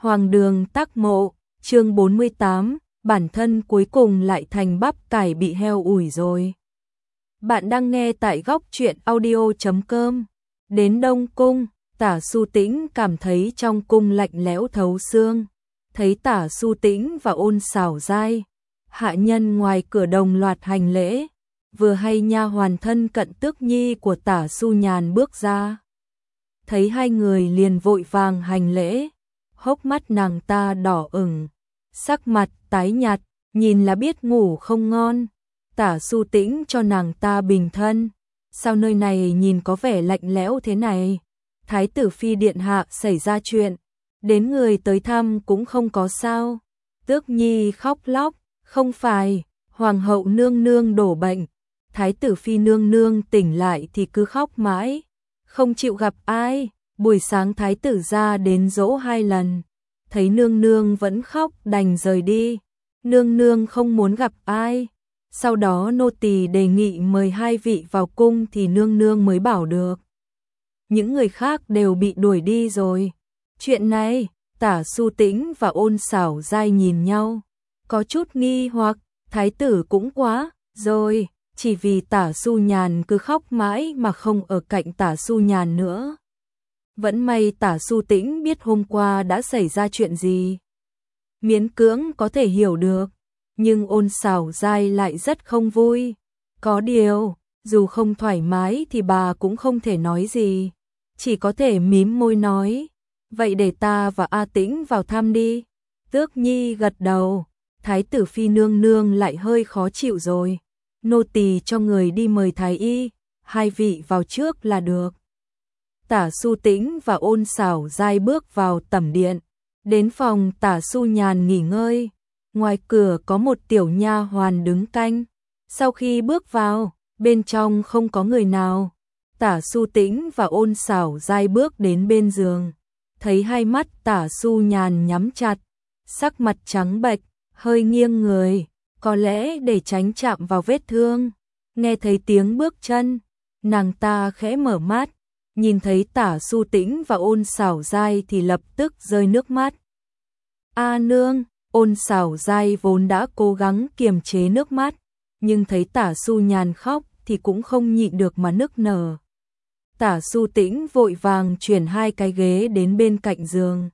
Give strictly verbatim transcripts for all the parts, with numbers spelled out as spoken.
Hoàng đường Tắc Mộ, chương bốn mươi tám, bản thân cuối cùng lại thành bắp cải bị heo ủi rồi. Bạn đang nghe tại góc truyện audio chấm com. Đến Đông Cung, Tả Su Tĩnh cảm thấy trong cung lạnh lẽo thấu xương. Thấy Tả Su Tĩnh và Ôn Xảo Giai, hạ nhân ngoài cửa đồng loạt hành lễ. Vừa hay nha hoàn thân cận Tước Nhi của Tả Su Nhàn bước ra. Thấy hai người liền vội vàng hành lễ. Hốc mắt nàng ta đỏ ửng, sắc mặt tái nhạt, nhìn là biết ngủ không ngon. Tả Su Tĩnh cho nàng ta bình thân. Sao nơi này nhìn có vẻ lạnh lẽo thế này? Thái tử phi điện hạ xảy ra chuyện, đến người tới thăm cũng không có sao. Tước Nhi khóc lóc, không phải, hoàng hậu nương nương đổ bệnh. Thái tử phi nương nương tỉnh lại thì cứ khóc mãi, không chịu gặp ai. Buổi sáng thái tử ra đến dỗ hai lần, thấy nương nương vẫn khóc đành rời đi. Nương nương không muốn gặp ai. Sau đó nô tỳ đề nghị mời hai vị vào cung thì nương nương mới bảo được. Những người khác đều bị đuổi đi rồi. Chuyện này, Tả Su Tĩnh và Ôn Xảo Giai nhìn nhau, có chút nghi hoặc. Thái tử cũng quá rồi, chỉ vì Tả Su Nhàn cứ khóc mãi mà không ở cạnh Tả Su Nhàn nữa. Vẫn may Tả Su Tĩnh biết hôm qua đã xảy ra chuyện gì, miễn cưỡng có thể hiểu được, nhưng Ôn Xảo Giai lại rất không vui. Có điều, dù không thoải mái thì bà cũng không thể nói gì, chỉ có thể mím môi nói, vậy để ta và A Tĩnh vào thăm đi. Tước Nhi gật đầu. Thái tử phi nương nương lại hơi khó chịu rồi, nô tỳ cho người đi mời thái y, hai vị vào trước là được. Tả Su Tĩnh và Ôn Xảo Giai bước vào tẩm điện, đến phòng Tả Su Nhàn nghỉ ngơi. Ngoài cửa có một tiểu nha hoàn đứng canh. Sau khi bước vào, bên trong không có người nào. Tả Su Tĩnh và Ôn Xảo Giai bước đến bên giường, thấy hai mắt Tả Su Nhàn nhắm chặt, sắc mặt trắng bệch, hơi nghiêng người, có lẽ để tránh chạm vào vết thương. Nghe thấy tiếng bước chân, nàng ta khẽ mở mắt, nhìn thấy Tả Su Tĩnh và Ôn Xảo Giai thì lập tức rơi nước mắt. A nương, Ôn Xảo Giai vốn đã cố gắng kiềm chế nước mắt, nhưng thấy Tả Su Nhàn khóc thì cũng không nhịn được mà nức nở. Tả Su Tĩnh vội vàng chuyển hai cái ghế đến bên cạnh giường.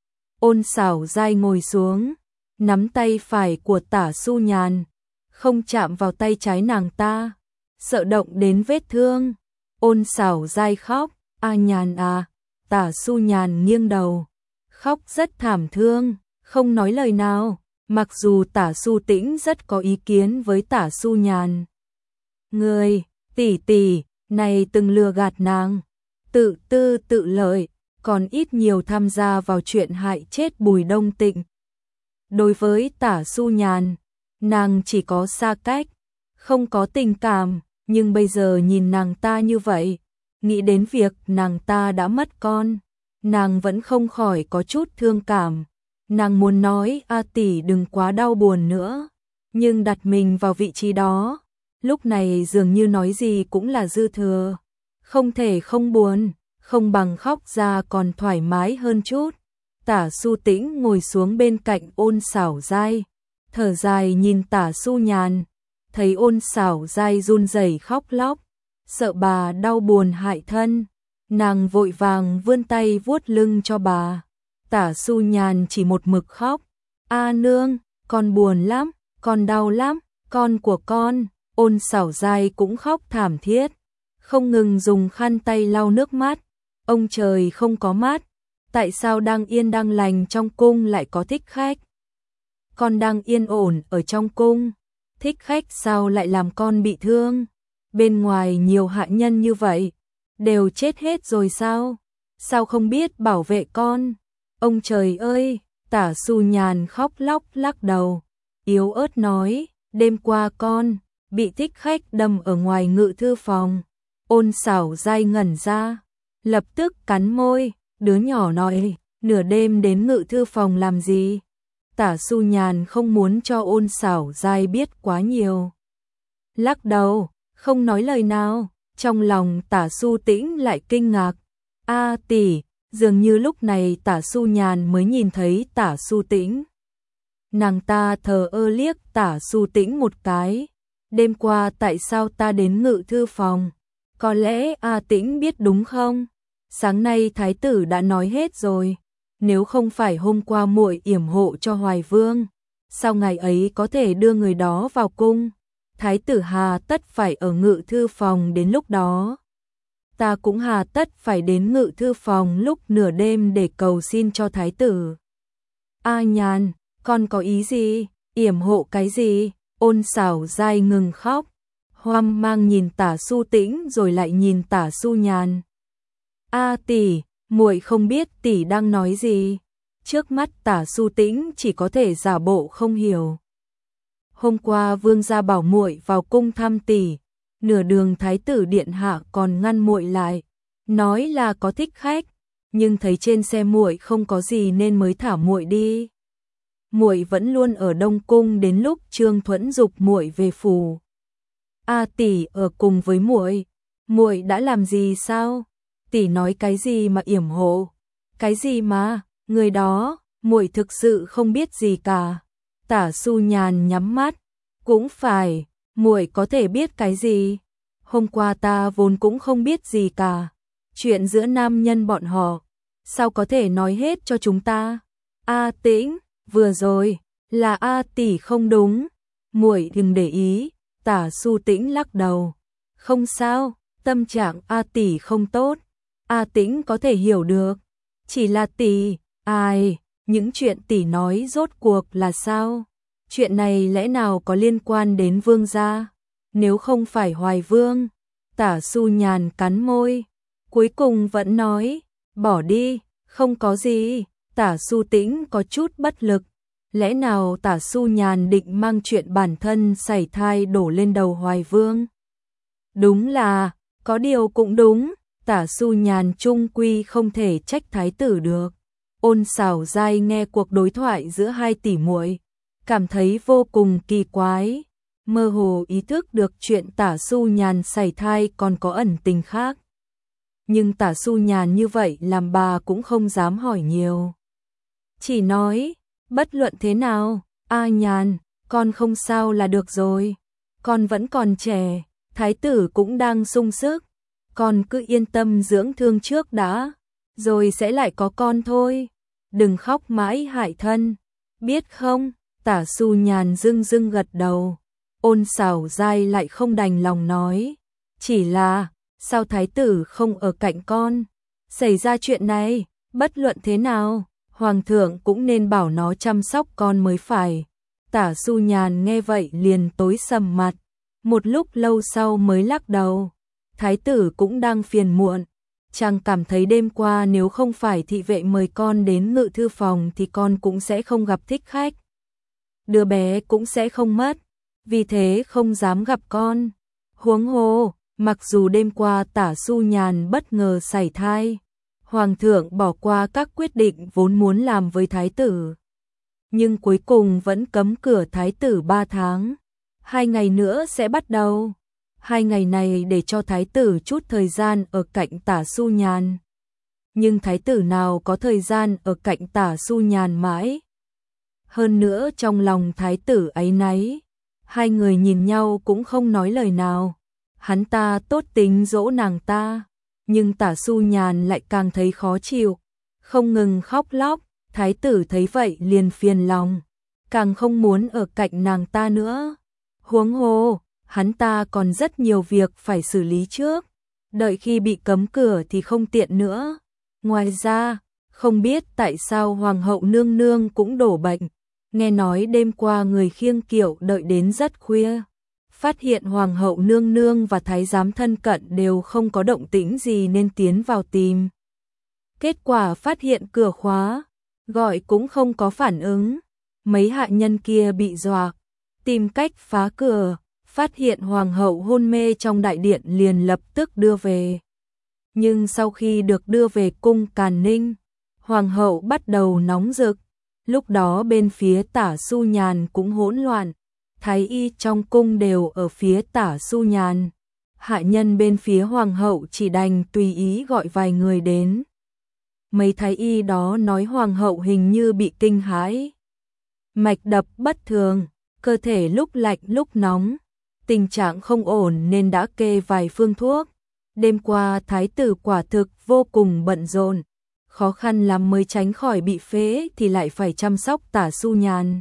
Ôn Xảo Giai ngồi xuống, nắm tay phải của Tả Su Nhàn, không chạm vào tay trái nàng ta, sợ động đến vết thương. Ôn Xảo Giai khóc, a Nhàn à. Tả Su Nhàn nghiêng đầu, khóc rất thảm thương, không nói lời nào, mặc dù Tả Su Tĩnh rất có ý kiến với Tả Su Nhàn. Người, tỷ tỷ, này từng lừa gạt nàng, tự tư tự lợi, còn ít nhiều tham gia vào chuyện hại chết Bùi Đông Tịnh. Đối với Tả Su Nhàn, nàng chỉ có xa cách, không có tình cảm, nhưng bây giờ nhìn nàng ta như vậy, nghĩ đến việc nàng ta đã mất con, nàng vẫn không khỏi có chút thương cảm. Nàng muốn nói A tỷ đừng quá đau buồn nữa, nhưng đặt mình vào vị trí đó, lúc này dường như nói gì cũng là dư thừa. Không thể không buồn, không bằng khóc ra còn thoải mái hơn chút. Tả Su Tĩnh ngồi xuống bên cạnh Ôn Xảo Giai, thở dài nhìn Tả Su Nhàn, thấy Ôn Xảo Giai run rẩy khóc lóc, sợ bà đau buồn hại thân, nàng vội vàng vươn tay vuốt lưng cho bà. Tả Su Nhàn chỉ một mực khóc, a nương, con buồn lắm, con đau lắm, con của con. Ôn Xảo Giai cũng khóc thảm thiết, không ngừng dùng khăn tay lau nước mắt. Ông trời không có mắt, tại sao đang yên đang lành trong cung lại có thích khách? Con đang yên ổn ở trong cung, thích khách sao lại làm con bị thương? Bên ngoài nhiều hạ nhân như vậy, đều chết hết rồi sao? Sao không biết bảo vệ con? Ông trời ơi! Tả Su Nhàn khóc lóc lắc đầu, yếu ớt nói, đêm qua con bị thích khách đâm ở ngoài ngự thư phòng. Ôn Xảo Giai ngẩn ra, lập tức cắn môi, đứa nhỏ nói, nửa đêm đến ngự thư phòng làm gì? Tả Su Nhàn không muốn cho Ôn Xảo Giai biết quá nhiều, lắc đầu, không nói lời nào. Trong lòng Tả Su Tĩnh lại kinh ngạc, a tỷ, Dường như lúc này Tả Su Nhàn mới nhìn thấy Tả Su Tĩnh. Nàng ta thờ ơ liếc Tả Su Tĩnh một cái. Đêm qua tại sao ta đến ngự thư phòng? Có lẽ A Tĩnh biết đúng không? Sáng nay thái tử đã nói hết rồi. Nếu không phải hôm qua muội yểm hộ cho Hoài Vương, sao ngày ấy có thể đưa người đó vào cung? Thái tử hà tất phải ở ngự thư phòng đến lúc đó. Ta cũng hà tất phải đến ngự thư phòng lúc nửa đêm để cầu xin cho thái tử. A Nhàn, con có ý gì? Yểm hộ cái gì? Ôn Sảo Giai ngừng khóc, hoang mang nhìn Tả Su Tĩnh rồi lại nhìn Tả Su Nhàn. A tỷ, muội không biết tỷ đang nói gì. Trước mắt Tả Su Tĩnh chỉ có thể giả bộ không hiểu. Hôm qua vương gia bảo muội vào cung thăm tỷ, nửa đường thái tử điện hạ còn ngăn muội lại, nói là có thích khách, nhưng thấy trên xe muội không có gì nên mới thả muội đi. Muội vẫn luôn ở Đông cung đến lúc Trương Thuẫn giục muội về phủ. A tỷ ở cùng với muội, muội đã làm gì sao? Tỷ nói cái gì mà yểm hộ? Cái gì mà, người đó, muội thực sự không biết gì cả. Tả Su Nhàn nhắm mắt, cũng phải, muội có thể biết cái gì? Hôm qua ta vốn cũng không biết gì cả. Chuyện giữa nam nhân bọn họ, sao có thể nói hết cho chúng ta? A Tĩnh, vừa rồi là A tỷ không đúng, muội đừng để ý. Tả Su Tĩnh lắc đầu, không sao, tâm trạng A tỷ không tốt, A Tĩnh có thể hiểu được. Chỉ là tỷ, ai, những chuyện tỷ nói rốt cuộc là sao? Chuyện này lẽ nào có liên quan đến vương gia? Nếu không phải Hoài Vương? Tả Su Nhàn cắn môi, cuối cùng vẫn nói, bỏ đi, không có gì. Tả Su Tĩnh có chút bất lực. Lẽ nào Tả Su Nhàn định mang chuyện bản thân sảy thai đổ lên đầu Hoài Vương? Đúng là, có điều cũng đúng, Tả Su Nhàn chung quy không thể trách thái tử được. Ôn Sảo Giai nghe cuộc đối thoại giữa hai tỷ muội, cảm thấy vô cùng kỳ quái, mơ hồ ý thức được chuyện Tả Su Nhàn sảy thai còn có ẩn tình khác. Nhưng Tả Su Nhàn như vậy làm bà cũng không dám hỏi nhiều. Chỉ nói, bất luận thế nào, A Nhàn, con không sao là được rồi. Con vẫn còn trẻ, thái tử cũng đang sung sức. Con cứ yên tâm dưỡng thương trước đã, rồi sẽ lại có con thôi. Đừng khóc mãi hại thân, biết không? Tả Su Nhàn dưng dưng gật đầu. Ôn Sảo Giai lại không đành lòng nói, chỉ là, sao thái tử không ở cạnh con? Xảy ra chuyện này, bất luận thế nào, hoàng thượng cũng nên bảo nó chăm sóc con mới phải. Tả Su Nhàn nghe vậy liền tối sầm mặt, một lúc lâu sau mới lắc đầu. Thái tử cũng đang phiền muộn, chàng cảm thấy đêm qua nếu không phải thị vệ mời con đến ngự thư phòng thì con cũng sẽ không gặp thích khách. Đứa bé cũng sẽ không mất, vì thế không dám gặp con. Huống hồ, mặc dù đêm qua Tả Su Nhàn bất ngờ sảy thai, hoàng thượng bỏ qua các quyết định vốn muốn làm với thái tử, nhưng cuối cùng vẫn cấm cửa thái tử ba tháng. Hai ngày nữa sẽ bắt đầu. Hai ngày này để cho thái tử chút thời gian ở cạnh Tả Su Nhàn. Nhưng thái tử nào có thời gian ở cạnh Tả Su Nhàn mãi. Hơn nữa trong lòng thái tử áy náy, hai người nhìn nhau cũng không nói lời nào. Hắn ta tốt tính dỗ nàng ta, nhưng Tả Su Nhàn lại càng thấy khó chịu, không ngừng khóc lóc. Thái tử thấy vậy liền phiền lòng, càng không muốn ở cạnh nàng ta nữa. Huống hồ, hắn ta còn rất nhiều việc phải xử lý trước, đợi khi bị cấm cửa thì không tiện nữa. Ngoài ra, không biết tại sao hoàng hậu nương nương cũng đổ bệnh, nghe nói đêm qua người khiêng kiệu đợi đến rất khuya, phát hiện hoàng hậu nương nương và thái giám thân cận đều không có động tĩnh gì nên tiến vào tìm. Kết quả phát hiện cửa khóa, gọi cũng không có phản ứng. Mấy hạ nhân kia bị dọa, tìm cách phá cửa, phát hiện hoàng hậu hôn mê trong đại điện liền lập tức đưa về. Nhưng sau khi được đưa về cung Càn Ninh, hoàng hậu bắt đầu nóng rực. Lúc đó bên phía Tả Su Nhàn cũng hỗn loạn, thái y trong cung đều ở phía Tả Su Nhàn. Hạ nhân bên phía hoàng hậu chỉ đành tùy ý gọi vài người đến. mấy thái y đó nói hoàng hậu hình như bị kinh hãi. Mạch đập bất thường, cơ thể lúc lạnh lúc nóng, tình trạng không ổn nên đã kê vài phương thuốc. Đêm qua thái tử quả thực vô cùng bận rộn, khó khăn lắm mới tránh khỏi bị phế thì lại phải chăm sóc Tả Xu Nhàn.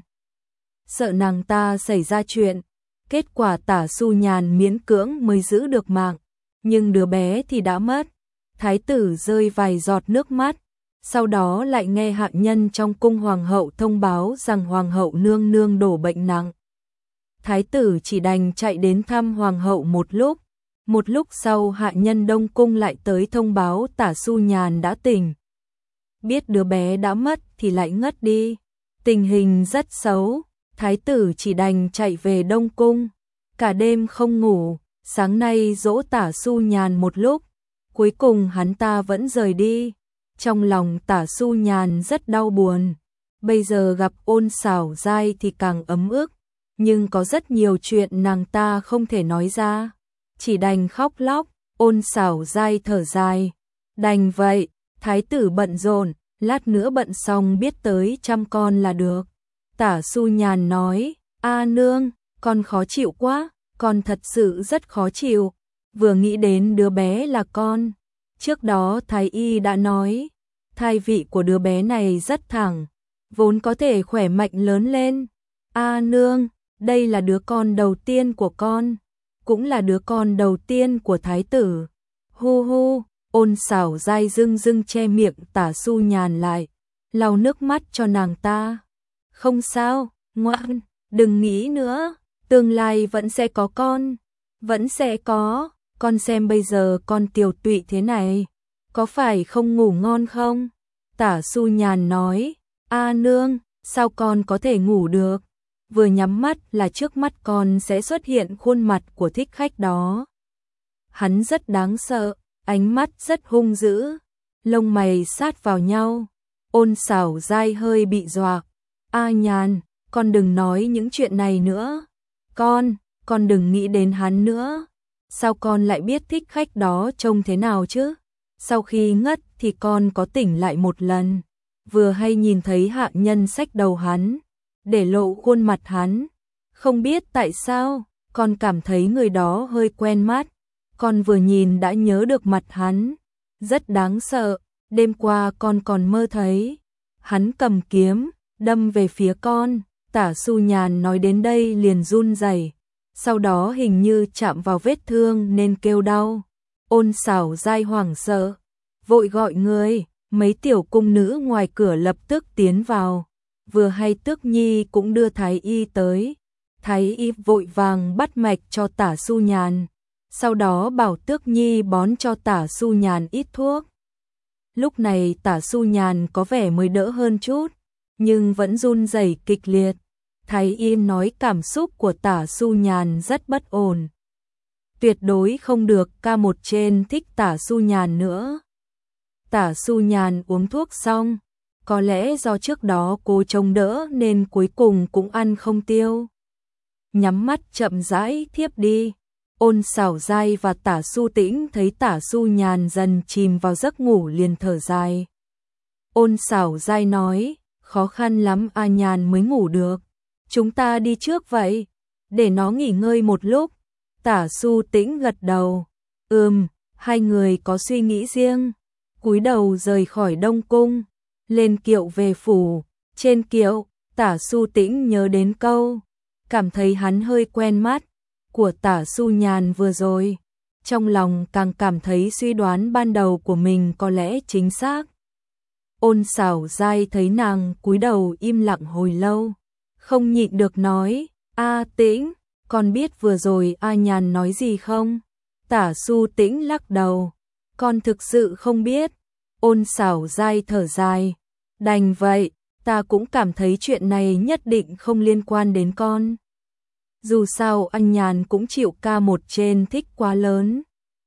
Sợ nàng ta xảy ra chuyện, kết quả Tả Xu Nhàn miễn cưỡng mới giữ được mạng, nhưng đứa bé thì đã mất. Thái tử rơi vài giọt nước mắt, sau đó lại nghe hạ nhân trong cung hoàng hậu thông báo rằng hoàng hậu nương nương đổ bệnh nặng. Thái tử chỉ đành chạy đến thăm hoàng hậu một lúc, một lúc sau hạ nhân đông cung lại tới thông báo Tả Xu Nhàn đã tỉnh. Biết đứa bé đã mất thì lại ngất đi, tình hình rất xấu, thái tử chỉ đành chạy về đông cung, cả đêm không ngủ, sáng nay dỗ Tả Xu Nhàn một lúc, cuối cùng hắn ta vẫn rời đi. Trong lòng Tả Xu Nhàn rất đau buồn, bây giờ gặp Ôn Xảo Giai thì càng ấm ức, nhưng có rất nhiều chuyện nàng ta không thể nói ra, chỉ đành khóc lóc. Ôn Xảo Giai thở dài, đành vậy, thái tử bận rộn, lát nữa bận xong biết tới chăm con là được. Tả Xu Nhàn nói, a nương, con khó chịu quá, con thật sự rất khó chịu, vừa nghĩ đến đứa bé là con. Trước đó thái y đã nói, thai vị của đứa bé này rất thẳng, vốn có thể khỏe mạnh lớn lên. A nương, đây là đứa con đầu tiên của con, cũng là đứa con đầu tiên của thái tử. Hu hu, Ôn Xảo Giai dưng dưng che miệng Tả Xu Nhàn lại, lau nước mắt cho nàng ta. Không sao, ngoan, đừng nghĩ nữa, tương lai vẫn sẽ có con, vẫn sẽ có, con xem bây giờ con tiều tụy thế này, có phải không ngủ ngon không? Tả Xu Nhàn nói, a nương, sao con có thể ngủ được, vừa nhắm mắt là trước mắt con sẽ xuất hiện khuôn mặt của thích khách đó. Hắn rất đáng sợ, ánh mắt rất hung dữ, lông mày sát vào nhau. Ôn Xảo Giai hơi bị dọa, a Nhàn, con đừng nói những chuyện này nữa, con, con đừng nghĩ đến hắn nữa. Sao con lại biết thích khách đó trông thế nào chứ? Sau khi ngất thì con có tỉnh lại một lần, vừa hay nhìn thấy hạ nhân xách đầu hắn, để lộ khuôn mặt hắn. Không biết tại sao, con cảm thấy người đó hơi quen mắt, con vừa nhìn đã nhớ được mặt hắn, rất đáng sợ, đêm qua con còn mơ thấy. Hắn cầm kiếm, đâm về phía con. Tả Xu Nhàn nói đến đây liền run rẩy, sau đó hình như chạm vào vết thương nên kêu đau. Ôn Xảo Giai hoảng sợ, vội gọi người, mấy tiểu cung nữ ngoài cửa lập tức tiến vào, vừa hay Tước Nhi cũng đưa thái y tới. Thái y vội vàng bắt mạch cho Tả Xu Nhàn, sau đó bảo Tước Nhi bón cho Tả Xu Nhàn ít thuốc. Lúc này Tả Xu Nhàn có vẻ mới đỡ hơn chút, nhưng vẫn run rẩy kịch liệt. Thái y nói cảm xúc của Tả Xu Nhàn rất bất ổn, tuyệt đối không được ca một trên thích Tả Xu Nhàn nữa. Tả Xu Nhàn uống thuốc xong, có lẽ do trước đó cô trông đỡ nên cuối cùng cũng ăn không tiêu. Nhắm mắt chậm rãi thiếp đi. Ôn Xảo Giai và Tả Xu Tĩnh thấy Tả Xu Nhàn dần chìm vào giấc ngủ liền thở dài. Ôn Xảo Giai nói, khó khăn lắm A Nhàn mới ngủ được, chúng ta đi trước vậy, để nó nghỉ ngơi một lúc. Tả Xu Tĩnh gật đầu, ừm, hai người có suy nghĩ riêng, cúi đầu rời khỏi Đông Cung, lên kiệu về phủ. Trên kiệu, Tả Xu Tĩnh nhớ đến câu, cảm thấy hắn hơi quen mắt, của Tả Xu Nhàn vừa rồi, trong lòng càng cảm thấy suy đoán ban đầu của mình có lẽ chính xác. Ôn Xảo Giai thấy nàng cúi đầu im lặng hồi lâu, không nhịn được nói, A Tĩnh, con biết vừa rồi A Nhàn nói gì không? Tả Xu Tĩnh lắc đầu, con thực sự không biết. Ôn Xảo Giai thở dài, đành vậy, ta cũng cảm thấy chuyện này nhất định không liên quan đến con. Dù sao anh Nhàn cũng chịu ca một trên thích quá lớn.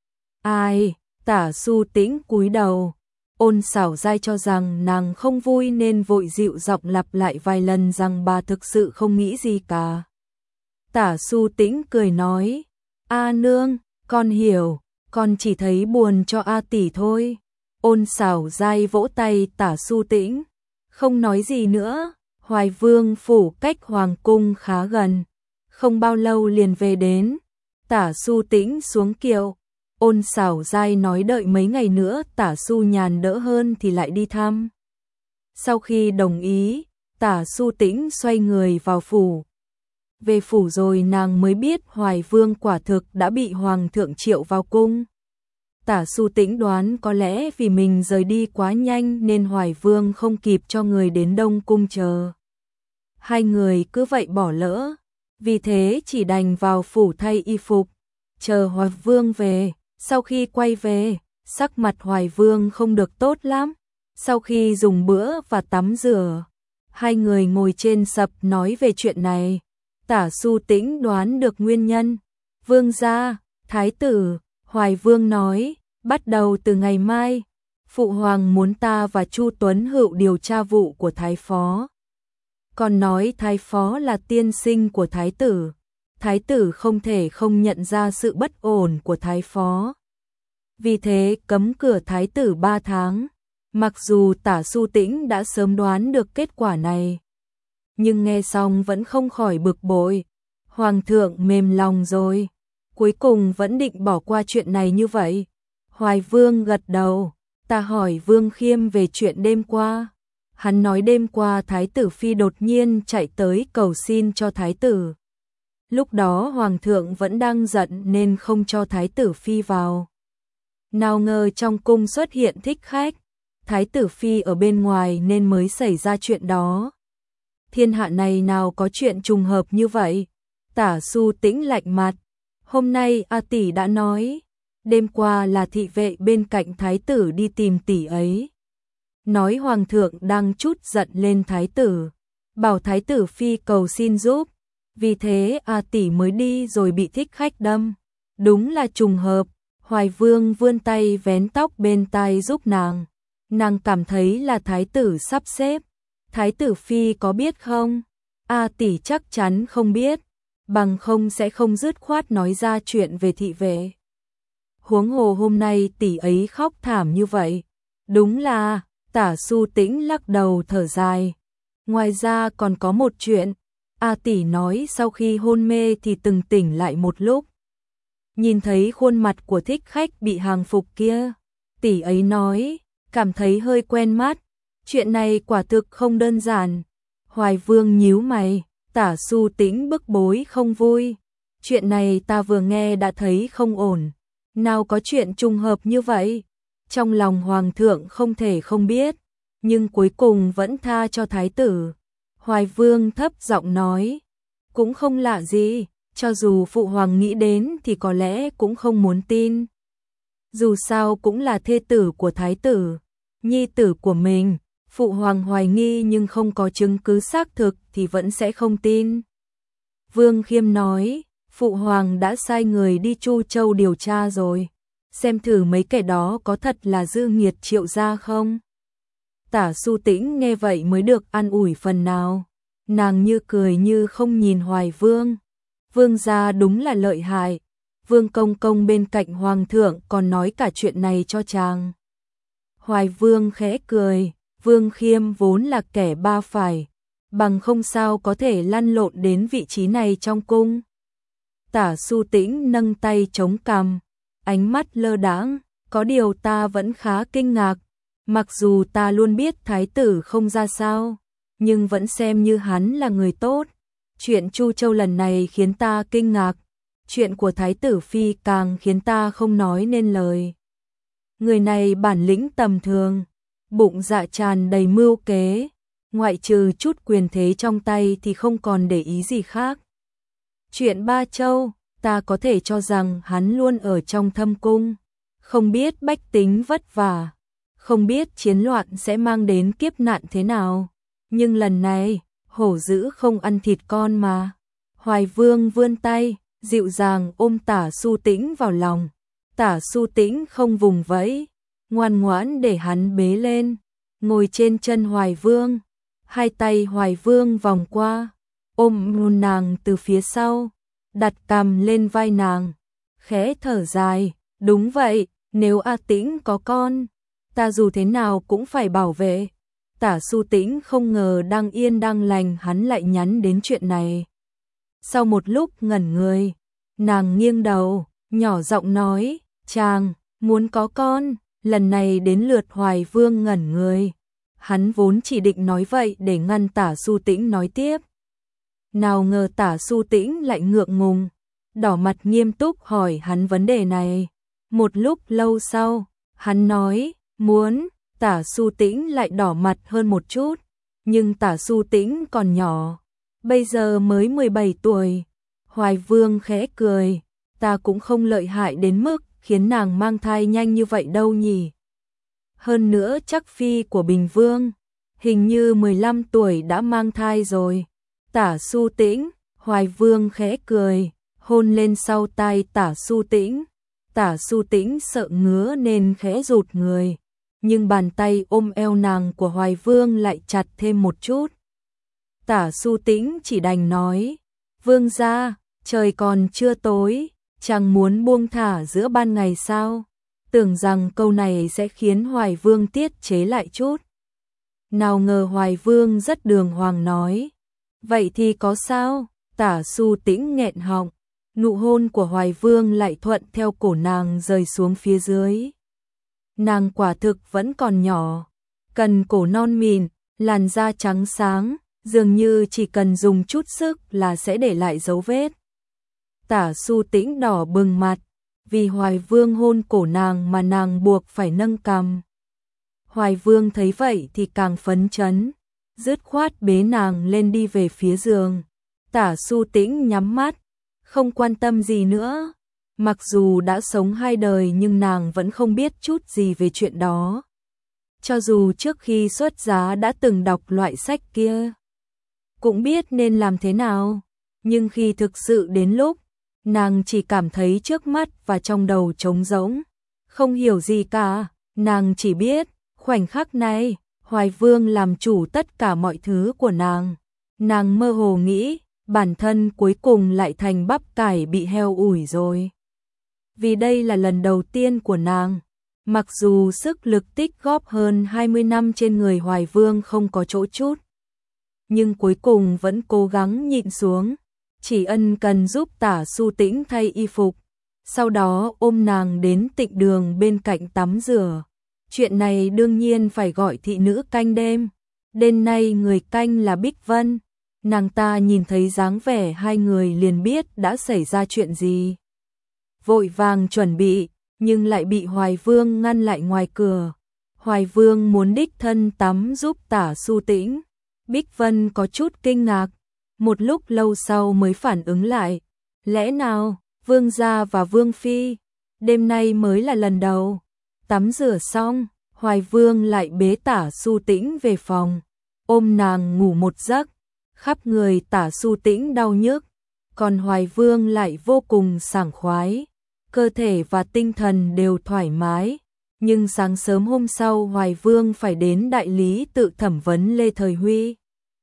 Ai? Tả Xu Tĩnh cúi đầu. Ôn Xảo Giai cho rằng nàng không vui nên vội dịu giọng lặp lại vài lần rằng bà thực sự không nghĩ gì cả. Tả Xu Tĩnh cười nói, A nương, con hiểu, con chỉ thấy buồn cho A tỷ thôi. Ôn Xảo Giai vỗ tay Tả Su Tĩnh, không nói gì nữa. Hoài Vương phủ cách hoàng cung khá gần, không bao lâu liền về đến. Tả Su Tĩnh xuống kiệu, Ôn Xảo Giai nói đợi mấy ngày nữa Tả Su Nhàn đỡ hơn thì lại đi thăm. Sau khi đồng ý, Tả Su Tĩnh xoay người vào phủ. Về phủ rồi nàng mới biết Hoài Vương quả thực đã bị Hoàng thượng triệu vào cung. Tả Su Tĩnh đoán có lẽ vì mình rời đi quá nhanh nên Hoài Vương không kịp cho người đến Đông Cung chờ. Hai người cứ vậy bỏ lỡ, vì thế chỉ đành vào phủ thay y phục, chờ Hoài Vương về. Sau khi quay về, sắc mặt Hoài Vương không được tốt lắm. Sau khi dùng bữa và tắm rửa, hai người ngồi trên sập nói về chuyện này. Tả Su Tĩnh đoán được nguyên nhân. Vương gia, thái tử, Hoài Vương nói, bắt đầu từ ngày mai, Phụ Hoàng muốn ta và Chu Tuấn Hữu điều tra vụ của Thái Phó. Còn nói Thái Phó là tiên sinh của Thái tử. Thái tử không thể không nhận ra sự bất ổn của Thái Phó. Vì thế cấm cửa Thái tử ba tháng. Mặc dù Tả Su Tĩnh đã sớm đoán được kết quả này, nhưng nghe xong vẫn không khỏi bực bội. Hoàng thượng mềm lòng rồi, cuối cùng vẫn định bỏ qua chuyện này như vậy. Hoài Vương gật đầu. Ta hỏi Vương Khiêm về chuyện đêm qua. Hắn nói đêm qua Thái tử Phi đột nhiên chạy tới cầu xin cho Thái tử. Lúc đó Hoàng thượng vẫn đang giận nên không cho Thái tử Phi vào. Nào ngờ trong cung xuất hiện thích khách, Thái tử Phi ở bên ngoài nên mới xảy ra chuyện đó. Thiên hạ này nào có chuyện trùng hợp như vậy. Tả Su Tĩnh lạnh mặt. Hôm nay A tỷ đã nói, đêm qua là thị vệ bên cạnh Thái tử đi tìm tỷ ấy. Nói Hoàng thượng đang chút giận lên Thái tử, bảo Thái tử Phi cầu xin giúp. Vì thế A tỷ mới đi rồi bị thích khách đâm. Đúng là trùng hợp. Hoài Vương vươn tay vén tóc bên tai giúp nàng. Nàng cảm thấy là Thái tử sắp xếp. Thái tử Phi có biết không? A tỷ chắc chắn không biết, bằng không sẽ không dứt khoát nói ra chuyện về thị vệ. Huống hồ hôm nay tỷ ấy khóc thảm như vậy. Đúng là, Tả Su Tĩnh lắc đầu thở dài. Ngoài ra còn có một chuyện, A tỷ nói sau khi hôn mê thì từng tỉnh lại một lúc. Nhìn thấy khuôn mặt của thích khách bị hàng phục kia, tỷ ấy nói, cảm thấy hơi quen mắt. Chuyện này quả thực không đơn giản. Hoài Vương nhíu mày, Tả Su Tĩnh bức bối không vui. Chuyện này ta vừa nghe đã thấy không ổn. Nào có chuyện trùng hợp như vậy. Trong lòng Hoàng thượng không thể không biết, nhưng cuối cùng vẫn tha cho Thái tử. Hoài Vương thấp giọng nói, cũng không lạ gì, cho dù Phụ Hoàng nghĩ đến thì có lẽ cũng không muốn tin. Dù sao cũng là thê tử của Thái tử, nhi tử của mình. Phụ Hoàng hoài nghi nhưng không có chứng cứ xác thực thì vẫn sẽ không tin. Vương Khiêm nói, Phụ Hoàng đã sai người đi Chu Châu điều tra rồi, xem thử mấy kẻ đó có thật là Dư Nghiệt Triệu gia không. Tả Su Tĩnh nghe vậy mới được an ủi phần nào. Nàng như cười như không nhìn Hoài Vương. Vương gia đúng là lợi hại. Vương công công bên cạnh Hoàng thượng còn nói cả chuyện này cho chàng. Hoài Vương khẽ cười. Vương Khiêm vốn là kẻ ba phải, bằng không sao có thể lăn lộn đến vị trí này trong cung. Tả Su Tĩnh nâng tay chống cằm, ánh mắt lơ đãng. Có điều ta vẫn khá kinh ngạc. Mặc dù ta luôn biết Thái tử không ra sao, nhưng vẫn xem như hắn là người tốt. Chuyện Chu Châu lần này khiến ta kinh ngạc. Chuyện của Thái tử Phi càng khiến ta không nói nên lời. Người này bản lĩnh tầm thường, bụng dạ tràn đầy mưu kế, ngoại trừ chút quyền thế trong tay thì không còn để ý gì khác. Chuyện Ba Châu, ta có thể cho rằng hắn luôn ở trong thâm cung, không biết bách tính vất vả, không biết chiến loạn sẽ mang đến kiếp nạn thế nào. Nhưng lần này, hổ dữ không ăn thịt con mà. Hoài Vương vươn tay, dịu dàng ôm Tả Su Tĩnh vào lòng. Tả Su Tĩnh không vùng vẫy, ngoan ngoãn để hắn bế lên, ngồi trên chân Hoài Vương. Hai tay Hoài Vương vòng qua, ôm nàng từ phía sau, đặt cằm lên vai nàng, khẽ thở dài. Đúng vậy, nếu A Tĩnh có con, ta dù thế nào cũng phải bảo vệ. Tả Su Tĩnh không ngờ đang yên đang lành hắn lại nhắn đến chuyện này. Sau một lúc ngẩn người, nàng nghiêng đầu, nhỏ giọng nói, chàng, muốn có con. Lần này đến lượt Hoài Vương ngẩn người. Hắn vốn chỉ định nói vậy để ngăn Tả Su Tĩnh nói tiếp. Nào ngờ Tả Su Tĩnh lại ngượng ngùng, đỏ mặt nghiêm túc hỏi hắn vấn đề này. Một lúc lâu sau, hắn nói, muốn. Tả Su Tĩnh lại đỏ mặt hơn một chút, nhưng Tả Su Tĩnh còn nhỏ, bây giờ mới mười bảy tuổi. Hoài Vương khẽ cười, ta cũng không lợi hại đến mức khiến nàng mang thai nhanh như vậy đâu nhỉ. Hơn nữa chắc phi của Bình Vương, hình như mười lăm tuổi đã mang thai rồi. Tả Su Tĩnh, Hoài Vương khẽ cười, hôn lên sau tai Tả Su Tĩnh. Tả Su Tĩnh sợ ngứa nên khẽ rụt người, nhưng bàn tay ôm eo nàng của Hoài Vương lại chặt thêm một chút. Tả Su Tĩnh chỉ đành nói, Vương gia, trời còn chưa tối, chàng muốn buông thả giữa ban ngày sao? Tưởng rằng câu này sẽ khiến Hoài Vương tiết chế lại chút. Nào ngờ Hoài Vương rất đường hoàng nói, vậy thì có sao? Tả Su Tĩnh nghẹn họng, nụ hôn của Hoài Vương lại thuận theo cổ nàng rơi xuống phía dưới. Nàng quả thực vẫn còn nhỏ, cần cổ non mịn, làn da trắng sáng, dường như chỉ cần dùng chút sức là sẽ để lại dấu vết. Tả Su Tĩnh đỏ bừng mặt, vì Hoài Vương hôn cổ nàng mà nàng buộc phải nâng cằm. Hoài Vương thấy vậy thì càng phấn chấn, dứt khoát bế nàng lên đi về phía giường. Tả Su Tĩnh nhắm mắt, không quan tâm gì nữa. Mặc dù đã sống hai đời nhưng nàng vẫn không biết chút gì về chuyện đó. Cho dù trước khi xuất giá đã từng đọc loại sách kia, cũng biết nên làm thế nào, nhưng khi thực sự đến lúc, nàng chỉ cảm thấy trước mắt và trong đầu trống rỗng, không hiểu gì cả. Nàng chỉ biết, khoảnh khắc này, Hoài Vương làm chủ tất cả mọi thứ của nàng. Nàng mơ hồ nghĩ, bản thân cuối cùng lại thành bắp cải bị heo ủi rồi. Vì đây là lần đầu tiên của nàng, mặc dù sức lực tích góp hơn hai mươi năm trên người Hoài Vương không có chỗ chút, nhưng cuối cùng vẫn cố gắng nhịn xuống, chỉ ân cần giúp Tả Su Tĩnh thay y phục, sau đó ôm nàng đến tịnh đường bên cạnh tắm rửa. Chuyện này đương nhiên phải gọi thị nữ canh đêm. Đêm nay người canh là Bích Vân, nàng ta nhìn thấy dáng vẻ hai người liền biết đã xảy ra chuyện gì. Vội vàng chuẩn bị, nhưng lại bị Hoài Vương ngăn lại ngoài cửa. Hoài Vương muốn đích thân tắm giúp Tả Su Tĩnh. Bích Vân có chút kinh ngạc, một lúc lâu sau mới phản ứng lại. Lẽ nào, Vương gia và Vương phi, đêm nay mới là lần đầu. Tắm rửa xong, Hoài Vương lại bế Tả Su Tĩnh về phòng, ôm nàng ngủ một giấc. Khắp người Tả Su Tĩnh đau nhức, còn Hoài Vương lại vô cùng sảng khoái, cơ thể và tinh thần đều thoải mái. Nhưng sáng sớm hôm sau Hoài Vương phải đến đại lý tự thẩm vấn Lê Thời Huy.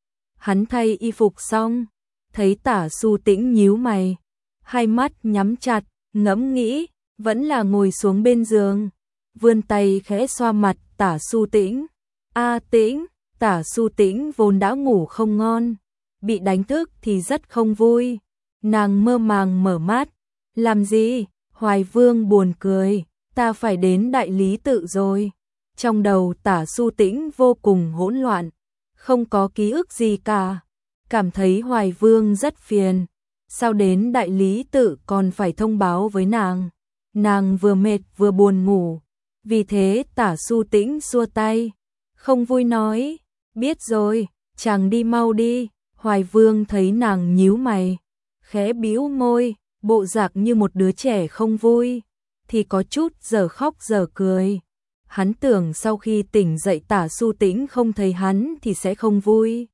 Hắn thay y phục xong, thấy Tả Su Tĩnh nhíu mày, hai mắt nhắm chặt, ngẫm nghĩ, vẫn là ngồi xuống bên giường, vươn tay khẽ xoa mặt Tả Su Tĩnh. A Tĩnh, Tả Su Tĩnh vốn đã ngủ không ngon, bị đánh thức thì rất không vui. Nàng mơ màng mở mắt, làm gì? Hoài Vương buồn cười, ta phải đến đại lý tự rồi. Trong đầu Tả Su Tĩnh vô cùng hỗn loạn, không có ký ức gì cả, cảm thấy Hoài Vương rất phiền. Sao đến đại lý tự còn phải thông báo với nàng? Nàng vừa mệt vừa buồn ngủ, vì thế Tả Su Tĩnh xua tay, không vui nói, biết rồi, chàng đi mau đi. Hoài Vương thấy nàng nhíu mày, khẽ bĩu môi, bộ dạng như một đứa trẻ không vui, thì có chút giờ khóc giờ cười. Hắn tưởng sau khi tỉnh dậy Tả Su Tĩnh không thấy hắn thì sẽ không vui,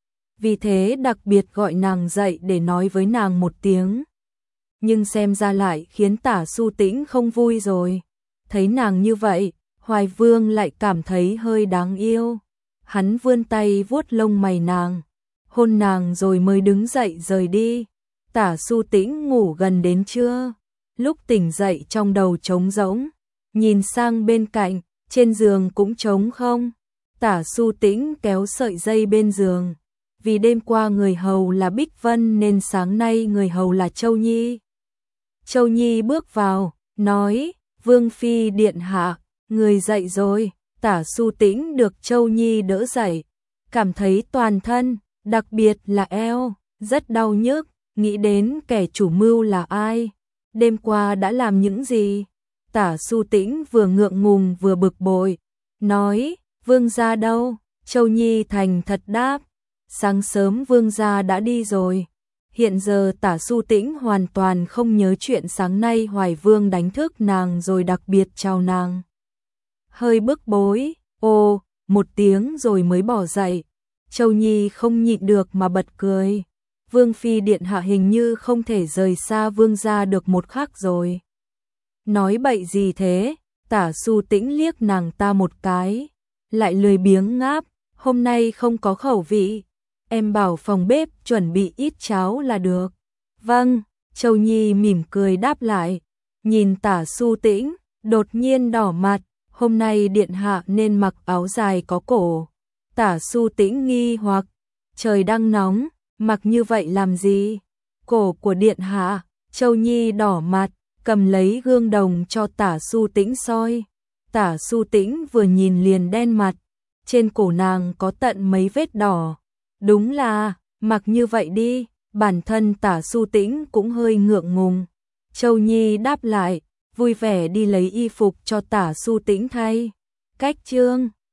vì thế đặc biệt gọi nàng dậy để nói với nàng một tiếng. Nhưng xem ra lại khiến Tả Su Tĩnh không vui rồi. Thấy nàng như vậy, Hoài Vương lại cảm thấy hơi đáng yêu. Hắn vươn tay vuốt lông mày nàng, hôn nàng rồi mới đứng dậy rời đi. Tả Su Tĩnh ngủ gần đến trưa, lúc tỉnh dậy trong đầu trống rỗng, nhìn sang bên cạnh, trên giường cũng trống không. Tả Su Tĩnh kéo sợi dây bên giường. Vì đêm qua người hầu là Bích Vân nên sáng nay người hầu là Châu Nhi. Châu Nhi bước vào, nói, Vương Phi điện hạ, người dậy rồi. Tả Su Tĩnh được Châu Nhi đỡ dậy, cảm thấy toàn thân, đặc biệt là eo, rất đau nhức, nghĩ đến kẻ chủ mưu là ai, đêm qua đã làm những gì. Tả Su Tĩnh vừa ngượng ngùng vừa bực bội, nói, Vương gia đâu? Châu Nhi thành thật đáp, sáng sớm Vương gia đã đi rồi. Hiện giờ Tả Su Tĩnh hoàn toàn không nhớ chuyện sáng nay Hoài Vương đánh thức nàng rồi đặc biệt chào nàng. Hơi bức bối, ô, một tiếng rồi mới bỏ dậy. Châu Nhi không nhịn được mà bật cười. Vương Phi điện hạ hình như không thể rời xa Vương gia được một khắc rồi. Nói bậy gì thế? Tả Su Tĩnh liếc nàng ta một cái, lại lười biếng ngáp, hôm nay không có khẩu vị. Em bảo phòng bếp chuẩn bị ít cháo là được. Vâng, Châu Nhi mỉm cười đáp lại, nhìn Tả Su Tĩnh, đột nhiên đỏ mặt, hôm nay điện hạ nên mặc áo dài có cổ. Tả Su Tĩnh nghi hoặc, trời đang nóng, mặc như vậy làm gì? Cổ của điện hạ. Châu Nhi đỏ mặt, cầm lấy gương đồng cho Tả Su Tĩnh soi. Tả Su Tĩnh vừa nhìn liền đen mặt, trên cổ nàng có tận mấy vết đỏ. Đúng là, mặc như vậy đi. Bản thân Tả Su Tĩnh cũng hơi ngượng ngùng. Châu Nhi đáp lại, vui vẻ đi lấy y phục cho Tả Su Tĩnh thay. Cách chương